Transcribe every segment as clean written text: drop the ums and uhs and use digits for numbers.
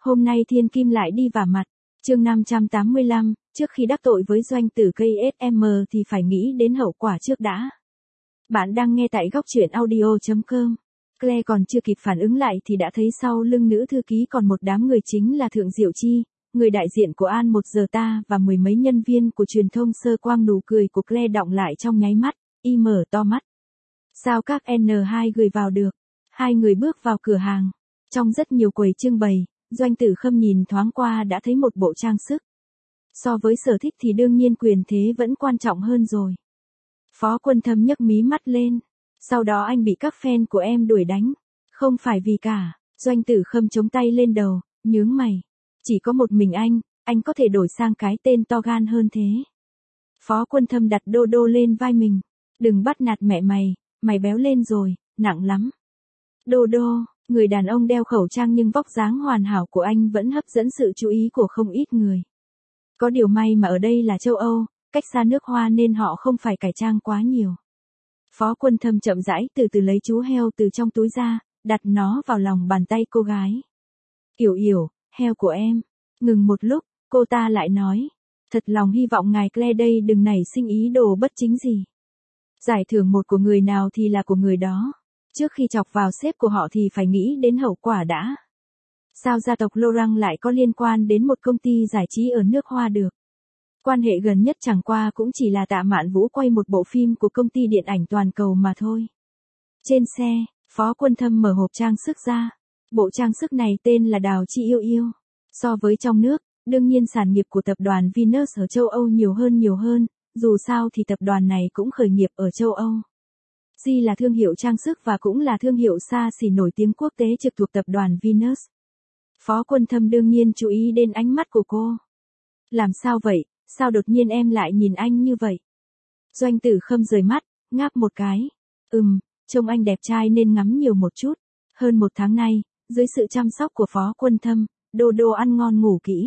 Hôm nay thiên kim lại đi vả mặt. Chương 585, trước khi đắc tội với doanh tử KSM thì phải nghĩ đến hậu quả trước đã. Bạn đang nghe tại góc truyện audio.com. Claire còn chưa kịp phản ứng lại thì đã thấy sau lưng nữ thư ký còn một đám người, chính là Thượng Diệu Chi, người đại diện của An 1 giờ ta và mười mấy nhân viên của truyền thông Sơ Quang. Nụ cười của Claire đọng lại trong nháy mắt, y mở to mắt. Sao các N2 gửi vào được? Hai người bước vào cửa hàng. Trong rất nhiều quầy trưng bày, Doanh Tử Khâm nhìn thoáng qua đã thấy một bộ trang sức. So với sở thích thì đương nhiên quyền thế vẫn quan trọng hơn rồi. Phó Quân Thâm nhấc mí mắt lên. Sau đó anh bị các fan của em đuổi đánh. Không phải vì cả. Doanh Tử Khâm chống tay lên đầu, nhướng mày. Chỉ có một mình anh có thể đổi sang cái tên to gan hơn thế. Phó Quân Thâm đặt đô đô lên vai mình. Đừng bắt nạt mẹ mày béo lên rồi, nặng lắm. Đô đô, người đàn ông đeo khẩu trang nhưng vóc dáng hoàn hảo của anh vẫn hấp dẫn sự chú ý của không ít người. Có điều may mà ở đây là châu Âu, cách xa nước Hoa nên họ không phải cải trang quá nhiều. Phó Quân Thâm chậm rãi từ từ lấy chú heo từ trong túi ra, đặt nó vào lòng bàn tay cô gái. Yểu, heo của em. Ngừng một lúc, cô ta lại nói. Thật lòng hy vọng ngài Claire đây đừng nảy sinh ý đồ bất chính gì. Giải thưởng một của người nào thì là của người đó. Trước khi chọc vào sếp của họ thì phải nghĩ đến hậu quả đã. Sao gia tộc Laurent lại có liên quan đến một công ty giải trí ở nước Hoa được? Quan hệ gần nhất chẳng qua cũng chỉ là Tạ Mạn Vũ quay một bộ phim của công ty điện ảnh toàn cầu mà thôi. Trên xe, Phó Quân Thâm mở hộp trang sức ra. Bộ trang sức này tên là Đào Chi Yêu. So với trong nước, đương nhiên sản nghiệp của tập đoàn Venus ở châu Âu nhiều hơn, dù sao thì tập đoàn này cũng khởi nghiệp ở châu Âu. Di là thương hiệu trang sức và cũng là thương hiệu xa xỉ nổi tiếng quốc tế trực thuộc tập đoàn Venus. Phó Quân Thâm đương nhiên chú ý đến ánh mắt của cô. Làm sao vậy, sao đột nhiên em lại nhìn anh như vậy? Doanh Tử Khâm rời mắt, ngáp một cái. Trông anh đẹp trai nên ngắm nhiều một chút. Hơn một tháng nay, dưới sự chăm sóc của Phó Quân Thâm, Đô Đô ăn ngon ngủ kỹ.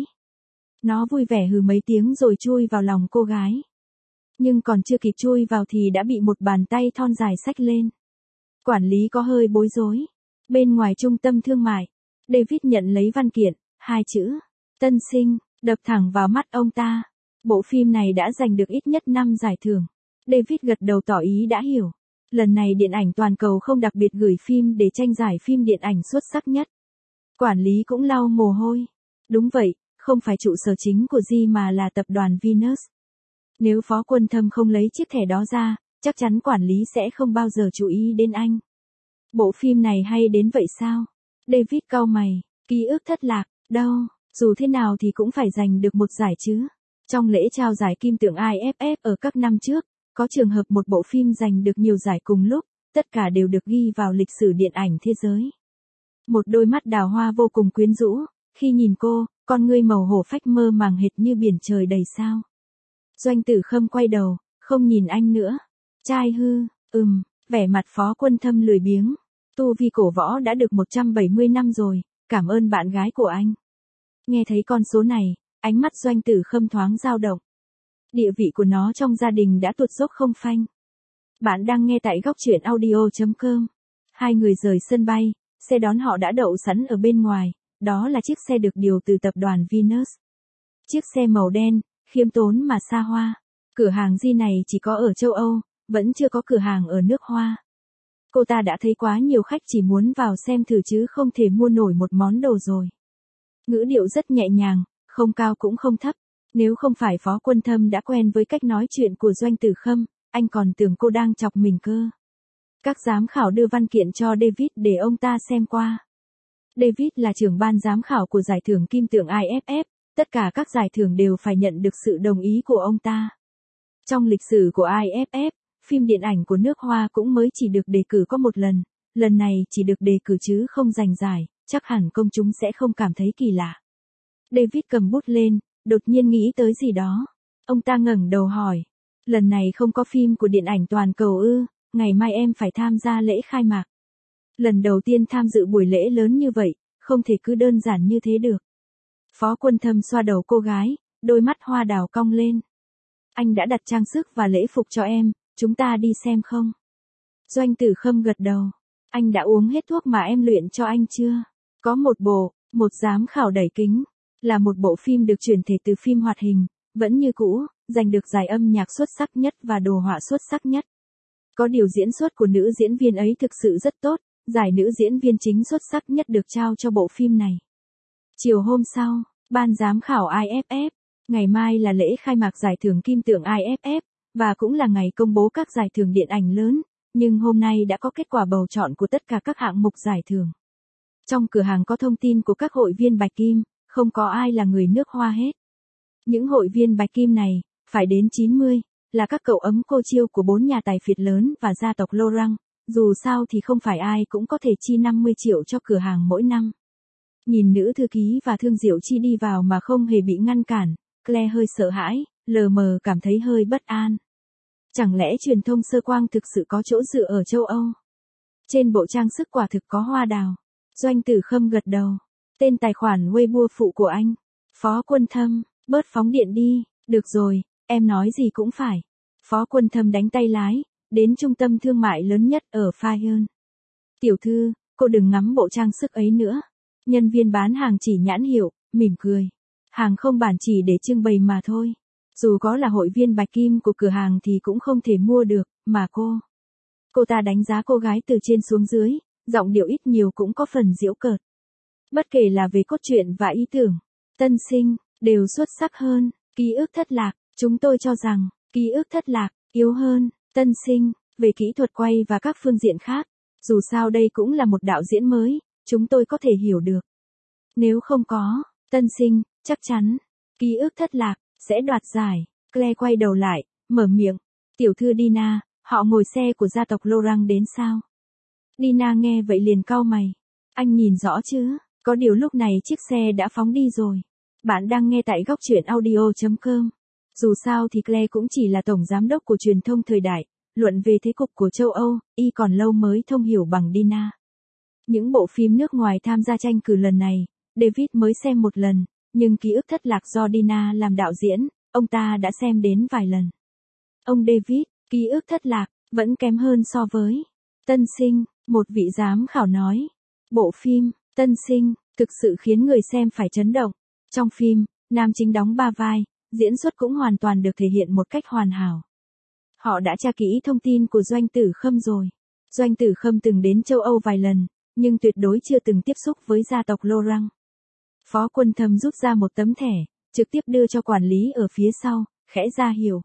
Nó vui vẻ hừ mấy tiếng rồi chui vào lòng cô gái. Nhưng còn chưa kịp chui vào thì đã bị một bàn tay thon dài xách lên. Quản lý có hơi bối rối. Bên ngoài trung tâm thương mại, David nhận lấy văn kiện, 2 chữ, tân sinh, đập thẳng vào mắt ông ta. Bộ phim này đã giành được ít nhất 5 giải thưởng. David gật đầu tỏ ý đã hiểu. Lần này điện ảnh toàn cầu không đặc biệt gửi phim để tranh giải phim điện ảnh xuất sắc nhất. Quản lý cũng lau mồ hôi. Đúng vậy, không phải trụ sở chính của Di mà là tập đoàn Venus. Nếu Phó Quân Thâm không lấy chiếc thẻ đó ra, chắc chắn quản lý sẽ không bao giờ chú ý đến anh. Bộ phim này hay đến vậy sao? David cau mày, ký ức thất lạc, đâu, dù thế nào thì cũng phải giành được một giải chứ. Trong lễ trao giải kim tượng IFF ở các năm trước, có trường hợp một bộ phim giành được nhiều giải cùng lúc, tất cả đều được ghi vào lịch sử điện ảnh thế giới. Một đôi mắt đào hoa vô cùng quyến rũ, khi nhìn cô, con ngươi màu hổ phách mơ màng hệt như biển trời đầy sao. Doanh Tử Khâm quay đầu, không nhìn anh nữa. Trai hư, vẻ mặt Phó Quân Thâm lười biếng. Tu vi cổ võ đã được 170 năm rồi, cảm ơn bạn gái của anh. Nghe thấy con số này, ánh mắt Doanh Tử Khâm thoáng dao động. Địa vị của nó trong gia đình đã tuột dốc không phanh. Bạn đang nghe tại góc truyện audio.com. Hai người rời sân bay, xe đón họ đã đậu sẵn ở bên ngoài, đó là chiếc xe được điều từ tập đoàn Venus. Chiếc xe màu đen, khiêm tốn mà xa hoa. Cửa hàng Di này chỉ có ở châu Âu, vẫn chưa có cửa hàng ở nước Hoa. Cô ta đã thấy quá nhiều khách chỉ muốn vào xem thử chứ không thể mua nổi một món đồ rồi. Ngữ điệu rất nhẹ nhàng, không cao cũng không thấp. Nếu không phải Phó Quân Thâm đã quen với cách nói chuyện của Doanh Tử Khâm, anh còn tưởng cô đang chọc mình cơ. Các giám khảo đưa văn kiện cho David để ông ta xem qua. David là trưởng ban giám khảo của giải thưởng kim tượng IFF, tất cả các giải thưởng đều phải nhận được sự đồng ý của ông ta. Trong lịch sử của IFF, phim điện ảnh của nước Hoa cũng mới chỉ được đề cử có một lần này chỉ được đề cử chứ không giành giải, chắc hẳn công chúng sẽ không cảm thấy kỳ lạ. David cầm bút lên, đột nhiên nghĩ tới gì đó. Ông ta ngẩng đầu hỏi, lần này không có phim của điện ảnh toàn cầu ư? Ngày mai em phải tham gia lễ khai mạc. Lần đầu tiên tham dự buổi lễ lớn như vậy, không thể cứ đơn giản như thế được. Phó Quân Thâm xoa đầu cô gái, đôi mắt hoa đào cong lên. Anh đã đặt trang sức và lễ phục cho em, chúng ta đi xem không? Doanh Tử Khâm gật đầu. Anh đã uống hết thuốc mà em luyện cho anh chưa? Có một bộ, Một giám khảo đẩy kính, là một bộ phim được chuyển thể từ phim hoạt hình, vẫn như cũ, giành được giải âm nhạc xuất sắc nhất và đồ họa xuất sắc nhất. Có điều diễn xuất của nữ diễn viên ấy thực sự rất tốt, giải nữ diễn viên chính xuất sắc nhất được trao cho bộ phim này. Chiều hôm sau, ban giám khảo IFF, ngày mai là lễ khai mạc giải thưởng kim tượng IFF, và cũng là ngày công bố các giải thưởng điện ảnh lớn, nhưng hôm nay đã có kết quả bầu chọn của tất cả các hạng mục giải thưởng. Trong cửa hàng có thông tin của các hội viên Bạch Kim, không có ai là người nước Hoa hết. Những hội viên Bạch Kim này, phải đến 90, là các cậu ấm cô chiêu của 4 nhà tài phiệt lớn và gia tộc Laurent, dù sao thì không phải ai cũng có thể chi 50 triệu cho cửa hàng mỗi năm. Nhìn nữ thư ký và Thương Diệu Chi đi vào mà không hề bị ngăn cản, Claire hơi sợ hãi, lờ mờ cảm thấy hơi bất an. Chẳng lẽ truyền thông sơ quang thực sự có chỗ dựa ở châu Âu? Trên bộ trang sức quả thực có hoa đào. Doanh Tử Khâm gật đầu. Tên tài khoản Weibo phụ của anh. Phó Quân Thâm, bớt phóng điện đi. Được rồi, em nói gì cũng phải. Phó Quân Thâm đánh tay lái, đến trung tâm thương mại lớn nhất ở Fayern. Tiểu thư, cô đừng ngắm bộ trang sức ấy nữa. Nhân viên bán hàng chỉ nhãn hiệu, mỉm cười. Hàng không bản chỉ để trưng bày mà thôi. Dù có là hội viên Bạch Kim của cửa hàng thì cũng không thể mua được, mà cô ta đánh giá cô gái từ trên xuống dưới, giọng điệu ít nhiều cũng có phần giễu cợt. Bất kể là về cốt truyện và ý tưởng, Tân Sinh, đều xuất sắc hơn, Ký ức thất lạc, chúng tôi cho rằng, Ký ức thất lạc, yếu hơn, Tân Sinh, về kỹ thuật quay và các phương diện khác. Dù sao đây cũng là một đạo diễn mới, chúng tôi có thể hiểu được. Nếu không có, Tân Sinh, chắc chắn, Ký ức thất lạc, sẽ đoạt giải. Claire quay đầu lại, mở miệng. Tiểu thư Dina, họ ngồi xe của gia tộc Laurent đến sao? Dina nghe vậy liền cau mày. Anh nhìn rõ chứ, có điều lúc này chiếc xe đã phóng đi rồi. Bạn đang nghe tại góc truyện audio.com. Dù sao thì Claire cũng chỉ là tổng giám đốc của truyền thông thời đại, luận về thế cục của châu Âu, y còn lâu mới thông hiểu bằng Dina. Những bộ phim nước ngoài tham gia tranh cử lần này, David mới xem một lần, nhưng Ký ức thất lạc do Dina làm đạo diễn, ông ta đã xem đến vài lần. Ông David, Ký ức thất lạc, vẫn kém hơn so với Tân Sinh, một vị giám khảo nói. Bộ phim, Tân Sinh, thực sự khiến người xem phải chấn động. Trong phim, nam chính đóng 3 vai, diễn xuất cũng hoàn toàn được thể hiện một cách hoàn hảo. Họ đã tra kỹ thông tin của Doanh Tử Khâm rồi. Doanh Tử Khâm từng đến châu Âu vài lần, nhưng tuyệt đối chưa từng tiếp xúc với gia tộc Laurent. Phó Quân Thâm rút ra một tấm thẻ, trực tiếp đưa cho quản lý ở phía sau, khẽ ra hiệu.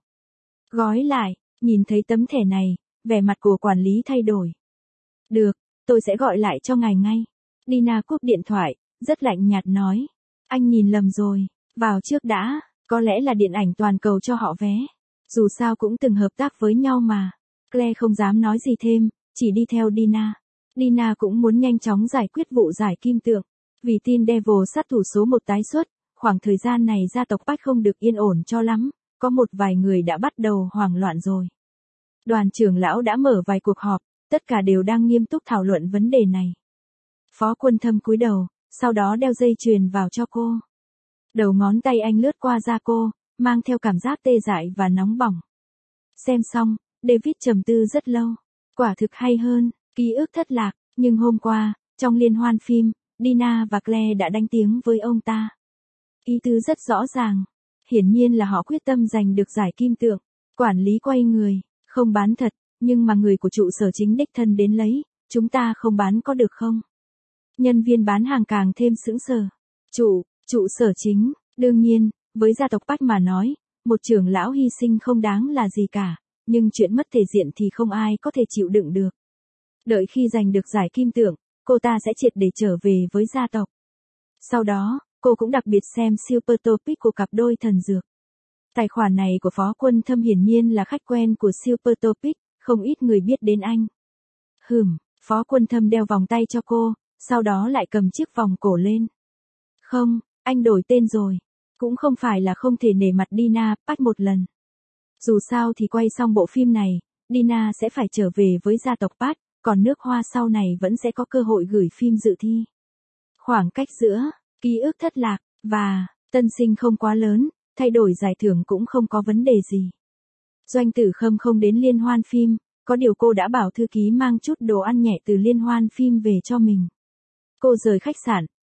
Gói lại, nhìn thấy tấm thẻ này, vẻ mặt của quản lý thay đổi. Được, tôi sẽ gọi lại cho ngài ngay. Dina cúp điện thoại, rất lạnh nhạt nói. Anh nhìn lầm rồi, vào trước đã, có lẽ là điện ảnh toàn cầu cho họ vé. Dù sao cũng từng hợp tác với nhau mà. Claire không dám nói gì thêm, chỉ đi theo Dina. Dina cũng muốn nhanh chóng giải quyết vụ giải kim tượng. Vì tin Devil sát thủ số 1 tái xuất, khoảng thời gian này gia tộc Bách không được yên ổn cho lắm, có một vài người đã bắt đầu hoảng loạn rồi. Đoàn trưởng lão đã mở vài cuộc họp, tất cả đều đang nghiêm túc thảo luận vấn đề này. Phó Quân Thâm cúi đầu, sau đó đeo dây chuyền vào cho cô. Đầu ngón tay anh lướt qua da cô, mang theo cảm giác tê dại và nóng bỏng. Xem xong, David trầm tư rất lâu. Quả thực hay hơn, Ký ức thất lạc, nhưng hôm qua, trong liên hoan phim, Dina và Claire đã đánh tiếng với ông ta. Ý tứ rất rõ ràng. Hiển nhiên là họ quyết tâm giành được giải kim tượng. Quản lý quay người, không bán thật, nhưng mà người của trụ sở chính đích thân đến lấy, chúng ta không bán có được không? Nhân viên bán hàng càng thêm sững sờ. Trụ sở chính, đương nhiên, với gia tộc Bách mà nói, một trưởng lão hy sinh không đáng là gì cả, nhưng chuyện mất thể diện thì không ai có thể chịu đựng được. Đợi khi giành được giải kim tượng, cô ta sẽ triệt để trở về với gia tộc. Sau đó, cô cũng đặc biệt xem Super Topic của cặp đôi thần dược. Tài khoản này của Phó Quân Thâm hiển nhiên là khách quen của Super Topic, không ít người biết đến anh. Phó Quân Thâm đeo vòng tay cho cô, sau đó lại cầm chiếc vòng cổ lên. Không, anh đổi tên rồi. Cũng không phải là không thể nể mặt Dina Bách một lần. Dù sao thì quay xong bộ phim này, Dina sẽ phải trở về với gia tộc Bách, còn nước Hoa sau này vẫn sẽ có cơ hội gửi phim dự thi. Khoảng cách giữa Ký ức thất lạc và Tân Sinh không quá lớn, thay đổi giải thưởng cũng không có vấn đề gì. Doanh Tử Khâm không đến liên hoan phim, có điều cô đã bảo thư ký mang chút đồ ăn nhẹ từ liên hoan phim về cho mình. Cô rời khách sạn,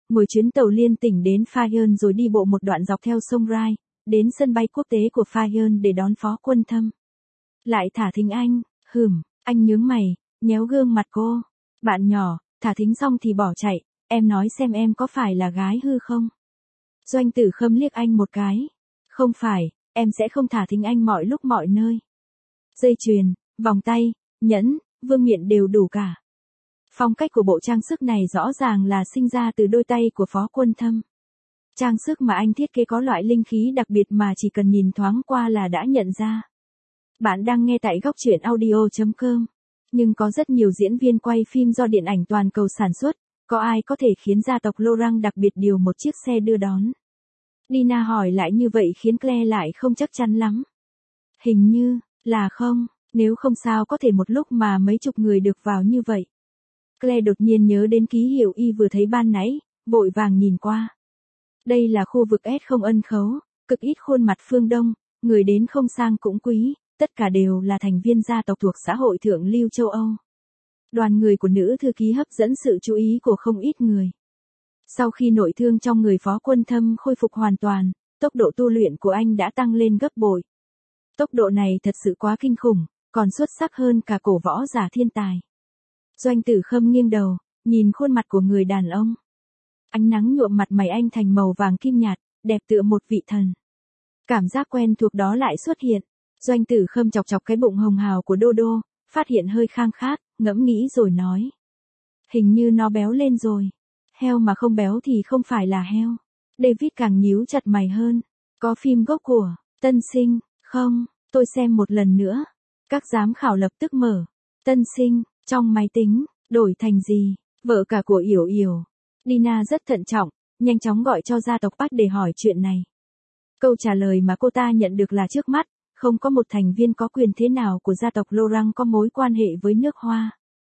ngồi chuyến tàu liên tỉnh đến Fayenne rồi đi bộ một đoạn dọc theo sông Rai, đến sân bay quốc tế của Fayenne để đón Phó Quân Thâm. Lại thả thính anh, anh nhướng mày, nhéo gương mặt cô. Bạn nhỏ, thả thính xong thì bỏ chạy, em nói xem em có phải là gái hư không? Doanh Tử Khâm liếc anh một cái. Không phải, em sẽ không thả thính anh mọi lúc mọi nơi. Dây chuyền, vòng tay, nhẫn, vương miện đều đủ cả. Phong cách của bộ trang sức này rõ ràng là sinh ra từ đôi tay của Phó Quân Thâm. Trang sức mà anh thiết kế có loại linh khí đặc biệt mà chỉ cần nhìn thoáng qua là đã nhận ra. Bạn đang nghe tại góc truyện audio.com. Nhưng có rất nhiều diễn viên quay phim do điện ảnh toàn cầu sản xuất, có ai có thể khiến gia tộc Laurent đặc biệt điều một chiếc xe đưa đón? Dina hỏi lại như vậy khiến Claire lại không chắc chắn lắm. Hình như là không, nếu không sao có thể một lúc mà mấy chục người được vào như vậy. Claire đột nhiên nhớ đến ký hiệu Y vừa thấy ban nãy, vội vàng nhìn qua. Đây là khu vực S không ân khấu, cực ít khuôn mặt phương Đông, người đến không sang cũng quý, tất cả đều là thành viên gia tộc thuộc xã hội thượng lưu châu Âu. Đoàn người của nữ thư ký hấp dẫn sự chú ý của không ít người. Sau khi nội thương trong người Phó Quân Thâm khôi phục hoàn toàn, tốc độ tu luyện của anh đã tăng lên gấp bội. Tốc độ này thật sự quá kinh khủng, còn xuất sắc hơn cả cổ võ giả thiên tài. Doanh Tử Khâm nghiêng đầu, nhìn khuôn mặt của người đàn ông. Ánh nắng nhuộm mặt mày anh thành màu vàng kim nhạt, đẹp tựa một vị thần. Cảm giác quen thuộc đó lại xuất hiện. Doanh Tử Khâm chọc chọc cái bụng hồng hào của Đô Đô, phát hiện hơi khang khát, ngẫm nghĩ rồi nói. Hình như nó béo lên rồi. Heo mà không béo thì không phải là heo. David càng nhíu chặt mày hơn. Có phim gốc của Tân Sinh, không, tôi xem một lần nữa. Các giám khảo lập tức mở. Tân Sinh, trong máy tính, đổi thành gì? Vợ cả của Yểu Yểu. Dina rất thận trọng, nhanh chóng gọi cho gia tộc Park để hỏi chuyện này. Câu trả lời mà cô ta nhận được là trước mắt, không có một thành viên có quyền thế nào của gia tộc Laurent có mối quan hệ với nước Hoa.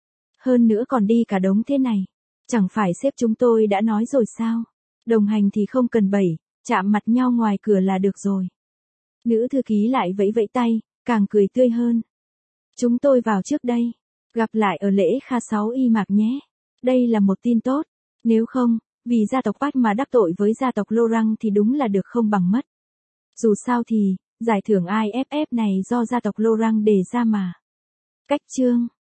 Hơn nữa còn đi cả đống thế này. Chẳng phải sếp chúng tôi đã nói rồi sao? Đồng hành thì không cần chạm mặt nhau ngoài cửa là được rồi. Nữ thư ký lại vẫy vẫy tay, càng cười tươi hơn. Chúng tôi vào trước đây. Gặp lại ở lễ Kha 6 y mạc nhé. Đây là một tin tốt. Nếu không, vì gia tộc Park mà đắc tội với gia tộc Laurent thì đúng là được không bằng mất. Dù sao thì, giải thưởng IFF này do gia tộc Laurent đề ra mà. Cách chương